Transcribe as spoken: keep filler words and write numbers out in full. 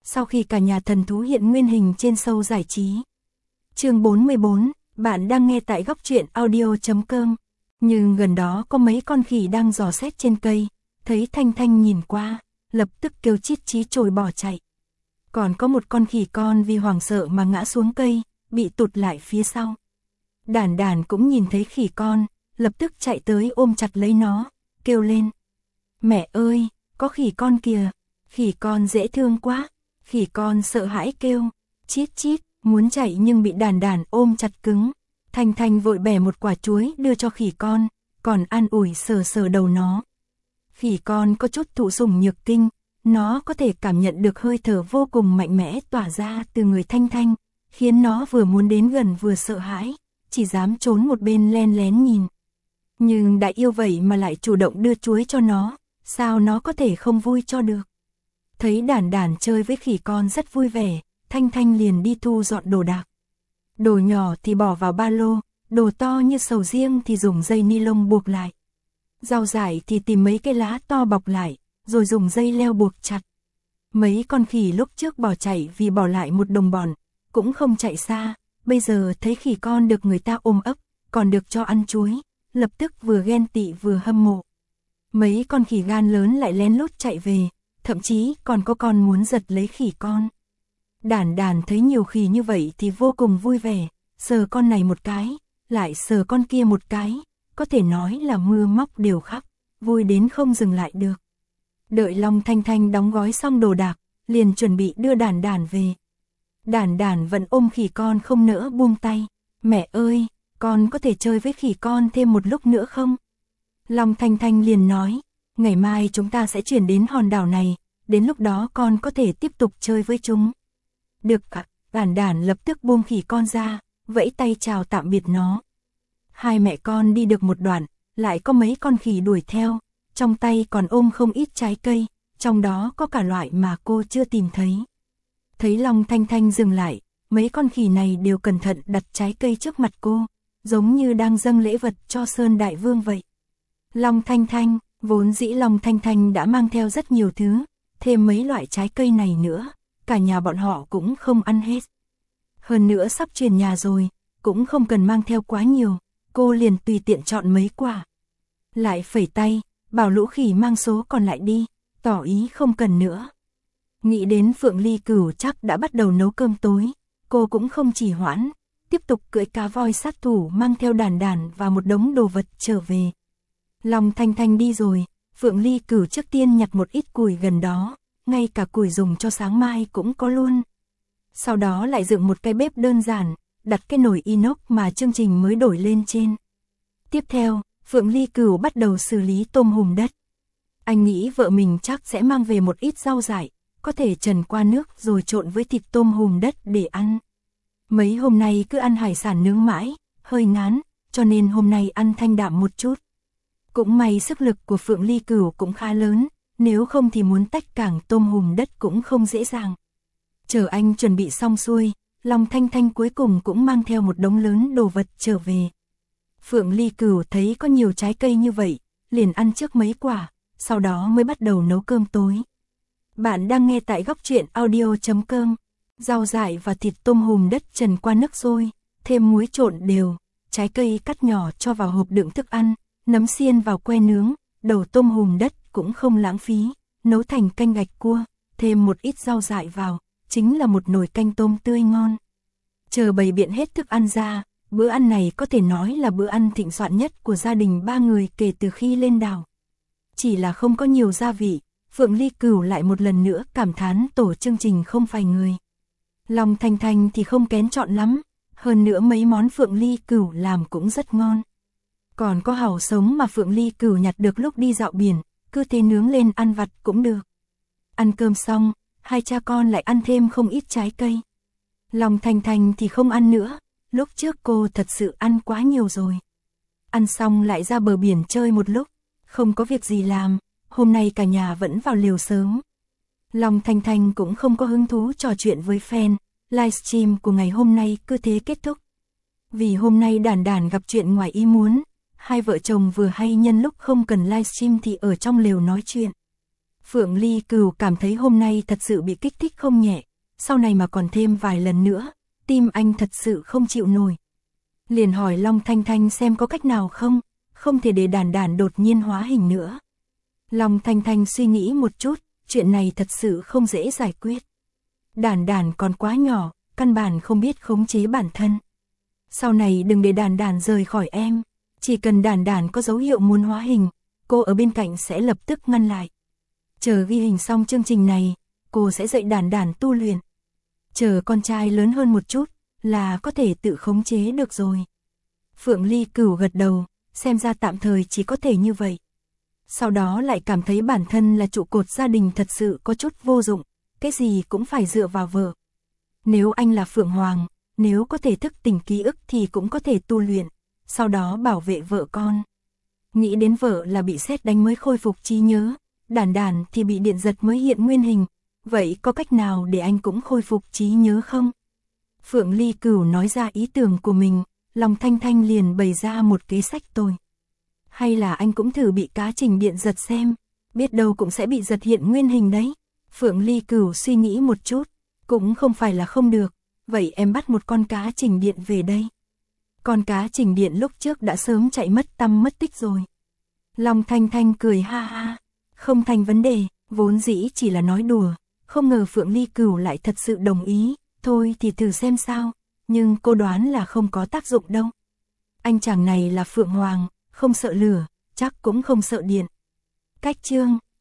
sau khi cả nhà thần thú hiện nguyên hình trên show giải trí. Chương bốn mươi bốn, bạn đang nghe tại góc truyện audio chấm com. Nhưng gần đó có mấy con khỉ đang dò xét trên cây, thấy Thanh Thanh nhìn qua, lập tức kêu chít chí chồi bỏ chạy. Còn có một con khỉ con vì hoảng sợ mà ngã xuống cây, bị tụt lại phía sau. Đản Đản cũng nhìn thấy khỉ con, lập tức chạy tới ôm chặt lấy nó, kêu lên. Mẹ ơi, có khỉ con kìa, khỉ con dễ thương quá. Khỉ con sợ hãi kêu, chít chít, muốn chạy nhưng bị Đản Đản ôm chặt cứng. Thanh Thanh vội bẻ một quả chuối đưa cho khỉ con, còn an ủi sờ sờ đầu nó. Khỉ con có chút thụ sủng nhược kinh, nó có thể cảm nhận được hơi thở vô cùng mạnh mẽ tỏa ra từ người Thanh Thanh, khiến nó vừa muốn đến gần vừa sợ hãi, chỉ dám trốn một bên len lén nhìn. Nhưng đại yêu vậy mà lại chủ động đưa chuối cho nó, sao nó có thể không vui cho được. Thấy Đản Đản chơi với khỉ con rất vui vẻ, Thanh Thanh liền đi thu dọn đồ đạc. Đồ nhỏ thì bỏ vào ba lô, đồ to như sầu riêng thì dùng dây ni lông buộc lại. Rau dại thì tìm mấy cái lá to bọc lại, rồi dùng dây leo buộc chặt. Mấy con khỉ lúc trước bỏ chạy vì bỏ lại một đồng bọn, cũng không chạy xa, bây giờ thấy khỉ con được người ta ôm ấp, còn được cho ăn chuối, lập tức vừa ghen tị vừa hâm mộ. Mấy con khỉ gan lớn lại lén lút chạy về, thậm chí còn có con muốn giật lấy khỉ con. Đản Đản thấy nhiều khỉ như vậy thì vô cùng vui vẻ, sờ con này một cái, lại sờ con kia một cái, có thể nói là mưa móc đều khắp, vui đến không dừng lại được. Đợi Long Thanh Thanh đóng gói xong đồ đạc, liền chuẩn bị đưa Đản Đản về. Đản Đản vẫn ôm khỉ con không nỡ buông tay. Mẹ ơi, con có thể chơi với khỉ con thêm một lúc nữa không? Long Thanh Thanh liền nói, ngày mai chúng ta sẽ chuyển đến hòn đảo này, đến lúc đó con có thể tiếp tục chơi với chúng. Được ạ, Đản Đản lập tức buông khỉ con ra, vẫy tay chào tạm biệt nó. Hai mẹ con đi được một đoạn, lại có mấy con khỉ đuổi theo, trong tay còn ôm không ít trái cây, trong đó có cả loại mà cô chưa tìm thấy. Thấy Long Thanh Thanh dừng lại, mấy con khỉ này đều cẩn thận đặt trái cây trước mặt cô, giống như đang dâng lễ vật cho Sơn Đại Vương vậy. Long Thanh Thanh, vốn dĩ Long Thanh Thanh đã mang theo rất nhiều thứ, thêm mấy loại trái cây này nữa, cả nhà bọn họ cũng không ăn hết. Hơn nữa sắp chuyển nhà rồi, cũng không cần mang theo quá nhiều, cô liền tùy tiện chọn mấy quả. Lại phẩy tay, bảo lũ khỉ mang số còn lại đi, tỏ ý không cần nữa. Nghĩ đến Phượng Ly Cửu chắc đã bắt đầu nấu cơm tối, cô cũng không trì hoãn, tiếp tục cưỡi cá voi sát thủ mang theo Đản Đản và một đống đồ vật trở về. Long Thanh Thanh đi rồi, Phượng Ly Cửu trước tiên nhặt một ít củi gần đó, ngay cả củi dùng cho sáng mai cũng có luôn. Sau đó lại dựng một cái bếp đơn giản, đặt cái nồi inox mà chương trình mới đổi lên trên. Tiếp theo, Phượng Ly Cửu bắt đầu xử lý tôm hùm đất. Anh nghĩ vợ mình chắc sẽ mang về một ít rau dại, có thể trần qua nước rồi trộn với thịt tôm hùm đất để ăn. Mấy hôm nay cứ ăn hải sản nướng mãi, hơi ngán, cho nên hôm nay ăn thanh đạm một chút. Cũng may sức lực của Phượng Ly Cửu cũng khá lớn, nếu không thì muốn tách cảng tôm hùm đất cũng không dễ dàng. Chờ anh chuẩn bị xong xuôi, Long Thanh Thanh cuối cùng cũng mang theo một đống lớn đồ vật trở về. Phượng Ly Cửu thấy có nhiều trái cây như vậy, liền ăn trước mấy quả, sau đó mới bắt đầu nấu cơm tối. Bạn đang nghe tại góc truyện audio chấm com. Rau dại và thịt tôm hùm đất trần qua nước sôi, thêm muối trộn đều, trái cây cắt nhỏ cho vào hộp đựng thức ăn, nấm xiên vào que nướng, đầu tôm hùm đất cũng không lãng phí, nấu thành canh gạch cua, thêm một ít rau dại vào, chính là một nồi canh tôm tươi ngon. Chờ bày biện hết thức ăn ra, bữa ăn này có thể nói là bữa ăn thịnh soạn nhất của gia đình ba người kể từ khi lên đảo. Chỉ là không có nhiều gia vị, Phượng Ly Cửu lại một lần nữa cảm thán tổ chương trình không phải người. Long Thanh Thanh thì không kén chọn lắm, hơn nữa mấy món Phượng Ly Cửu làm cũng rất ngon. Còn có hàu sống mà Phượng Ly Cửu nhặt được lúc đi dạo biển, cứ thế nướng lên ăn vặt cũng được. Ăn cơm xong, hai cha con lại ăn thêm không ít trái cây. Long Thanh Thanh thì không ăn nữa, lúc trước cô thật sự ăn quá nhiều rồi. Ăn xong lại ra bờ biển chơi một lúc, không có việc gì làm, hôm nay cả nhà vẫn vào lều sớm. Long Thanh Thanh cũng không có hứng thú trò chuyện với fan, livestream của ngày hôm nay cứ thế kết thúc. Vì hôm nay Đản Đản gặp chuyện ngoài ý muốn, hai vợ chồng vừa hay nhân lúc không cần livestream thì ở trong lều nói chuyện. Phượng Ly Cửu cảm thấy hôm nay thật sự bị kích thích không nhẹ, sau này mà còn thêm vài lần nữa, tim anh thật sự không chịu nổi. Liền hỏi Long Thanh Thanh xem có cách nào không, không thể để Đản Đản đột nhiên hóa hình nữa. Long Thanh Thanh suy nghĩ một chút, chuyện này thật sự không dễ giải quyết. Đản Đản còn quá nhỏ, căn bản không biết khống chế bản thân. Sau này đừng để Đản Đản rời khỏi em, chỉ cần Đản Đản có dấu hiệu muốn hóa hình, cô ở bên cạnh sẽ lập tức ngăn lại. Chờ ghi hình xong chương trình này, cô sẽ dạy Đản Đản tu luyện. Chờ con trai lớn hơn một chút, là có thể tự khống chế được rồi. Phượng Ly Cửu gật đầu, xem ra tạm thời chỉ có thể như vậy. Sau đó lại cảm thấy bản thân là trụ cột gia đình thật sự có chút vô dụng, cái gì cũng phải dựa vào vợ. Nếu anh là Phượng Hoàng, nếu có thể thức tỉnh ký ức thì cũng có thể tu luyện, sau đó bảo vệ vợ con. Nghĩ đến vợ là bị sét đánh mới khôi phục trí nhớ, Đản Đản thì bị điện giật mới hiện nguyên hình, vậy có cách nào để anh cũng khôi phục trí nhớ không? Phượng Ly Cửu nói ra ý tưởng của mình, Long Thanh Thanh liền bày ra một kế sách tôi. Hay là anh cũng thử bị cá trình điện giật xem, biết đâu cũng sẽ bị giật hiện nguyên hình đấy. Phượng Ly Cửu suy nghĩ một chút, cũng không phải là không được, vậy em bắt một con cá trình điện về đây. Con cá trình điện lúc trước đã sớm chạy mất tăm mất tích rồi. Long Thanh Thanh cười ha ha, không thành vấn đề, vốn dĩ chỉ là nói đùa, không ngờ Phượng Ly Cửu lại thật sự đồng ý, thôi thì thử xem sao, nhưng cô đoán là không có tác dụng đâu. Anh chàng này là Phượng Hoàng, không sợ lửa, chắc cũng không sợ điện. Cách chương